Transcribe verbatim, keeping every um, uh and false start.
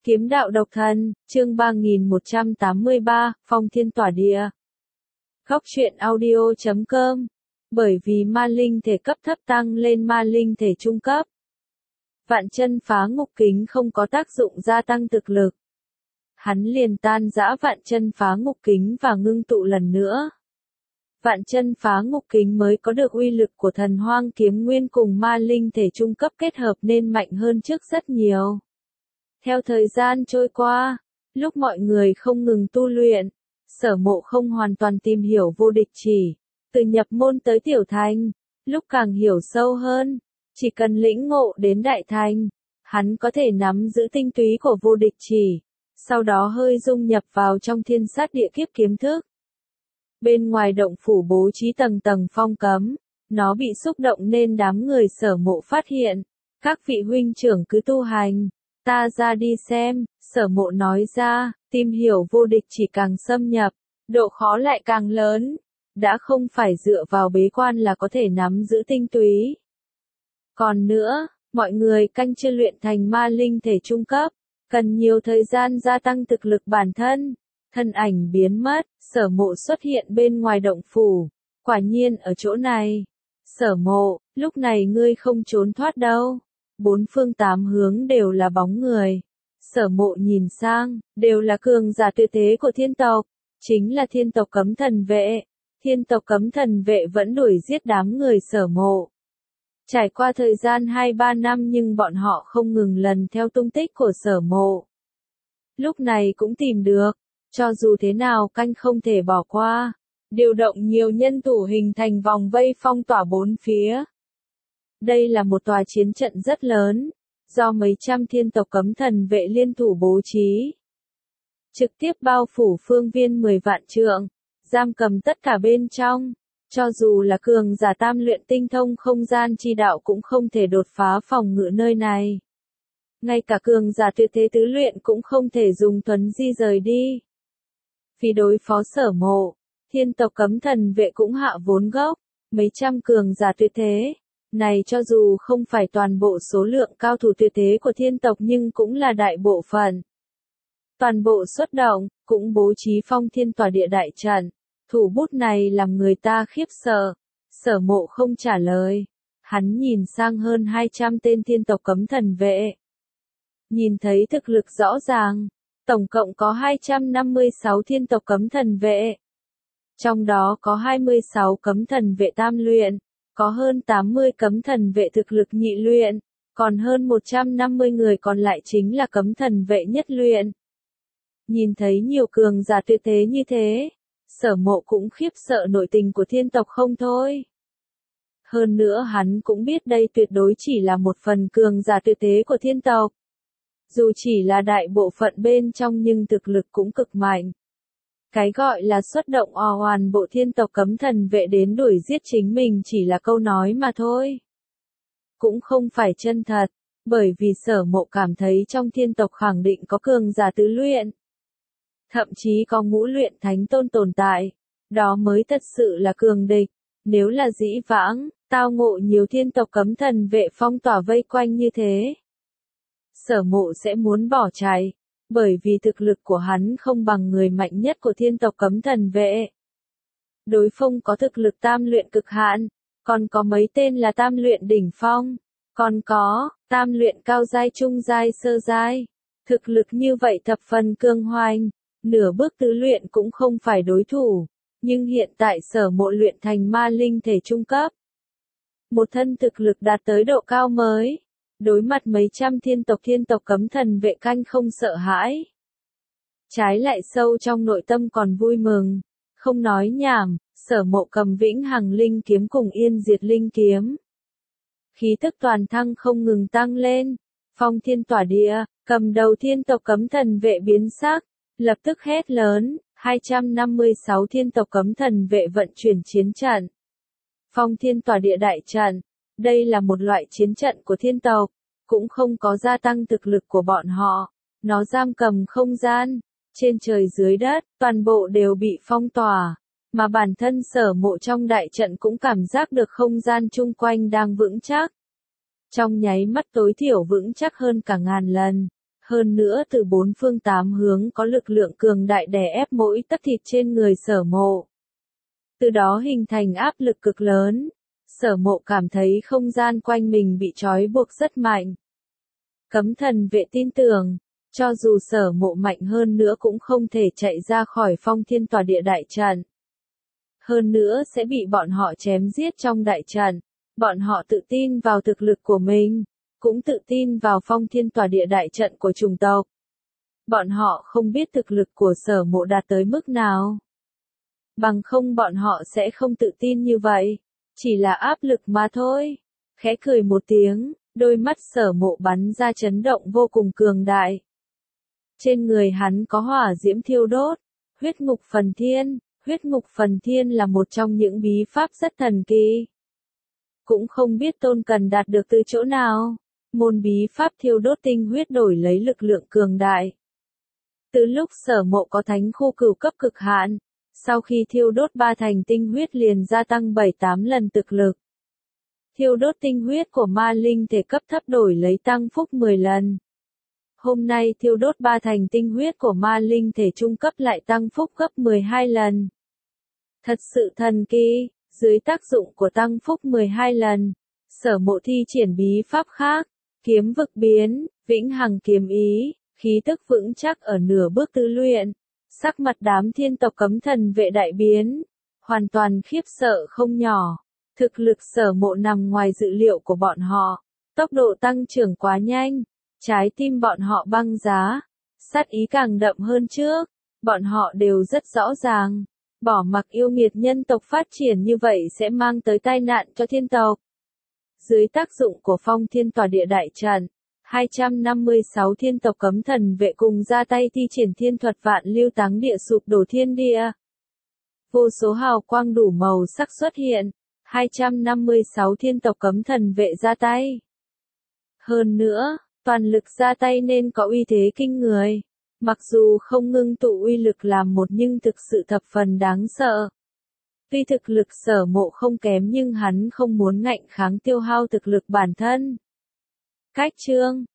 Kiếm đạo độc thân, chương ba nghìn một trăm tám mươi ba, Phong Thiên Tỏa Địa. Góc truyện audio chấm com. Bởi vì ma linh thể cấp thấp tăng lên ma linh thể trung cấp. Vạn chân phá ngục kính không có tác dụng gia tăng thực lực. Hắn liền tan rã vạn chân phá ngục kính và ngưng tụ lần nữa. Vạn chân phá ngục kính mới có được uy lực của thần hoang kiếm nguyên cùng ma linh thể trung cấp kết hợp nên mạnh hơn trước rất nhiều. Theo thời gian trôi qua, lúc mọi người không ngừng tu luyện, Sở Mộ không hoàn toàn tìm hiểu vô địch chỉ, từ nhập môn tới tiểu thành, lúc càng hiểu sâu hơn, chỉ cần lĩnh ngộ đến đại thành, hắn có thể nắm giữ tinh túy của vô địch chỉ, sau đó hơi dung nhập vào trong thiên sát địa kiếp kiếm thức. Bên ngoài động phủ bố trí tầng tầng phong cấm, nó bị xúc động nên đám người Sở Mộ phát hiện, các vị huynh trưởng cứ tu hành. Ta ra đi xem, Sở Mộ nói ra, tìm hiểu vô địch chỉ càng xâm nhập, độ khó lại càng lớn, đã không phải dựa vào bế quan là có thể nắm giữ tinh túy. Còn nữa, mọi người canh chưa luyện thành ma linh thể trung cấp, cần nhiều thời gian gia tăng thực lực bản thân. Thân ảnh biến mất, Sở Mộ xuất hiện bên ngoài động phủ, quả nhiên ở chỗ này. Sở Mộ, lúc này ngươi không trốn thoát đâu. Bốn phương tám hướng đều là bóng người. Sở Mộ nhìn sang, đều là cường giả tuyệt thế của thiên tộc, chính là thiên tộc cấm thần vệ. Thiên tộc cấm thần vệ vẫn đuổi giết đám người Sở Mộ. Trải qua thời gian hai ba năm nhưng bọn họ không ngừng lần theo tung tích của Sở Mộ. Lúc này cũng tìm được, cho dù thế nào canh không thể bỏ qua. Điều động nhiều nhân thủ hình thành vòng vây phong tỏa bốn phía. Đây là một tòa chiến trận rất lớn, do mấy trăm thiên tộc cấm thần vệ liên thủ bố trí. Trực tiếp bao phủ phương viên mười vạn trượng, giam cầm tất cả bên trong, cho dù là cường giả tam luyện tinh thông không gian chi đạo cũng không thể đột phá phòng ngự nơi này. Ngay cả cường giả tuyệt thế tứ luyện cũng không thể dùng thuấn di rời đi. Vì đối phó Sở Mộ, thiên tộc cấm thần vệ cũng hạ vốn gốc, mấy trăm cường giả tuyệt thế. Này cho dù không phải toàn bộ số lượng cao thủ tuyệt thế của thiên tộc nhưng cũng là đại bộ phận. Toàn bộ xuất động, cũng bố trí phong thiên tỏa địa đại trận. Thủ bút này làm người ta khiếp sợ. Sở Mộ không trả lời. Hắn nhìn sang hơn hai trăm tên thiên tộc cấm thần vệ. Nhìn thấy thực lực rõ ràng. Tổng cộng có hai trăm năm mươi sáu thiên tộc cấm thần vệ. Trong đó có hai mươi sáu cấm thần vệ tam luyện. Có hơn tám mươi cấm thần vệ thực lực nhị luyện, còn hơn một trăm năm mươi người còn lại chính là cấm thần vệ nhất luyện. Nhìn thấy nhiều cường giả tuyệt thế như thế, Sở Mộ cũng khiếp sợ nội tình của thiên tộc không thôi. Hơn nữa hắn cũng biết đây tuyệt đối chỉ là một phần cường giả tuyệt thế của thiên tộc. Dù chỉ là đại bộ phận bên trong nhưng thực lực cũng cực mạnh. Cái gọi là xuất động ò hoàn bộ thiên tộc cấm thần vệ đến đuổi giết chính mình chỉ là câu nói mà thôi. Cũng không phải chân thật, bởi vì Sở Mộ cảm thấy trong thiên tộc khẳng định có cường giả tứ luyện. Thậm chí có ngũ luyện thánh tôn tồn tại, đó mới thật sự là cường địch. Nếu là dĩ vãng, tao ngộ nhiều thiên tộc cấm thần vệ phong tỏa vây quanh như thế. Sở Mộ sẽ muốn bỏ chạy. Bởi vì thực lực của hắn không bằng người mạnh nhất của thiên tộc cấm thần vệ. Đối phương có thực lực tam luyện cực hạn, còn có mấy tên là tam luyện đỉnh phong, còn có tam luyện cao giai trung giai sơ giai. Thực lực như vậy thập phần cương hoành, nửa bước tứ luyện cũng không phải đối thủ, nhưng hiện tại Sở Mộ luyện thành ma linh thể trung cấp. Một thân thực lực đạt tới độ cao mới. Đối mặt mấy trăm thiên tộc thiên tộc cấm thần vệ canh không sợ hãi. Trái lại sâu trong nội tâm còn vui mừng. Không nói nhảm, Sở Mộ cầm vĩnh hằng linh kiếm cùng yên diệt linh kiếm. Khí tức toàn thăng không ngừng tăng lên. Phong thiên tỏa địa, cầm đầu thiên tộc cấm thần vệ biến sắc. Lập tức hét lớn, hai trăm năm mươi sáu thiên tộc cấm thần vệ vận chuyển chiến trận. Phong thiên tỏa địa đại trận. Đây là một loại chiến trận của thiên tộc, cũng không có gia tăng thực lực của bọn họ. Nó giam cầm không gian, trên trời dưới đất, toàn bộ đều bị phong tỏa. Mà bản thân Sở Mộ trong đại trận cũng cảm giác được không gian chung quanh đang vững chắc. Trong nháy mắt tối thiểu vững chắc hơn cả ngàn lần. Hơn nữa từ bốn phương tám hướng có lực lượng cường đại đè ép mỗi tấc thịt trên người Sở Mộ. Từ đó hình thành áp lực cực lớn. Sở Mộ cảm thấy không gian quanh mình bị trói buộc rất mạnh. Cấm thần vệ tin tưởng, cho dù Sở Mộ mạnh hơn nữa cũng không thể chạy ra khỏi Phong Thiên Tỏa Địa đại trận. Hơn nữa sẽ bị bọn họ chém giết trong đại trận. Bọn họ tự tin vào thực lực của mình, cũng tự tin vào Phong Thiên Tỏa Địa đại trận của chủng tộc. Bọn họ không biết thực lực của Sở Mộ đạt tới mức nào. Bằng không bọn họ sẽ không tự tin như vậy. Chỉ là áp lực mà thôi. Khẽ cười một tiếng, đôi mắt Sở Mộ bắn ra chấn động vô cùng cường đại. Trên người hắn có hỏa diễm thiêu đốt, huyết ngục phần thiên. Huyết ngục phần thiên là một trong những bí pháp rất thần kỳ. Cũng không biết Tôn Cần đạt được từ chỗ nào. Môn bí pháp thiêu đốt tinh huyết đổi lấy lực lượng cường đại. Từ lúc Sở Mộ có thánh khu cửu cấp cực hạn, sau khi thiêu đốt ba thành tinh huyết liền gia tăng bảy tám lần thực lực. Thiêu đốt tinh huyết của ma linh thể cấp thấp đổi lấy tăng phúc mười lần. Hôm nay thiêu đốt ba thành tinh huyết của ma linh thể trung cấp lại tăng phúc gấp mười hai lần. Thật sự thần kỳ, dưới tác dụng của tăng phúc mười hai lần, Sở Mộ thi triển bí pháp khác, kiếm vực biến, vĩnh hằng kiếm ý, khí tức vững chắc ở nửa bước tư luyện. Sắc mặt đám thiên tộc cấm thần vệ đại biến, hoàn toàn khiếp sợ không nhỏ. Thực lực Sở Mộ nằm ngoài dự liệu của bọn họ, tốc độ tăng trưởng quá nhanh, trái tim bọn họ băng giá, sát ý càng đậm hơn trước, bọn họ đều rất rõ ràng, bỏ mặc yêu nghiệt nhân tộc phát triển như vậy sẽ mang tới tai nạn cho thiên tộc. Dưới tác dụng của Phong Thiên Tỏa Địa đại trận, hai trăm năm mươi sáu thiên tộc cấm thần vệ cùng ra tay thi triển thiên thuật vạn lưu táng địa sụp đổ thiên địa. Vô số hào quang đủ màu sắc xuất hiện, hai trăm năm mươi sáu thiên tộc cấm thần vệ ra tay. Hơn nữa, toàn lực ra tay nên có uy thế kinh người. Mặc dù không ngưng tụ uy lực làm một nhưng thực sự thập phần đáng sợ. Tuy thực lực Sở Mộ không kém nhưng hắn không muốn ngạnh kháng tiêu hao thực lực bản thân. Cách chương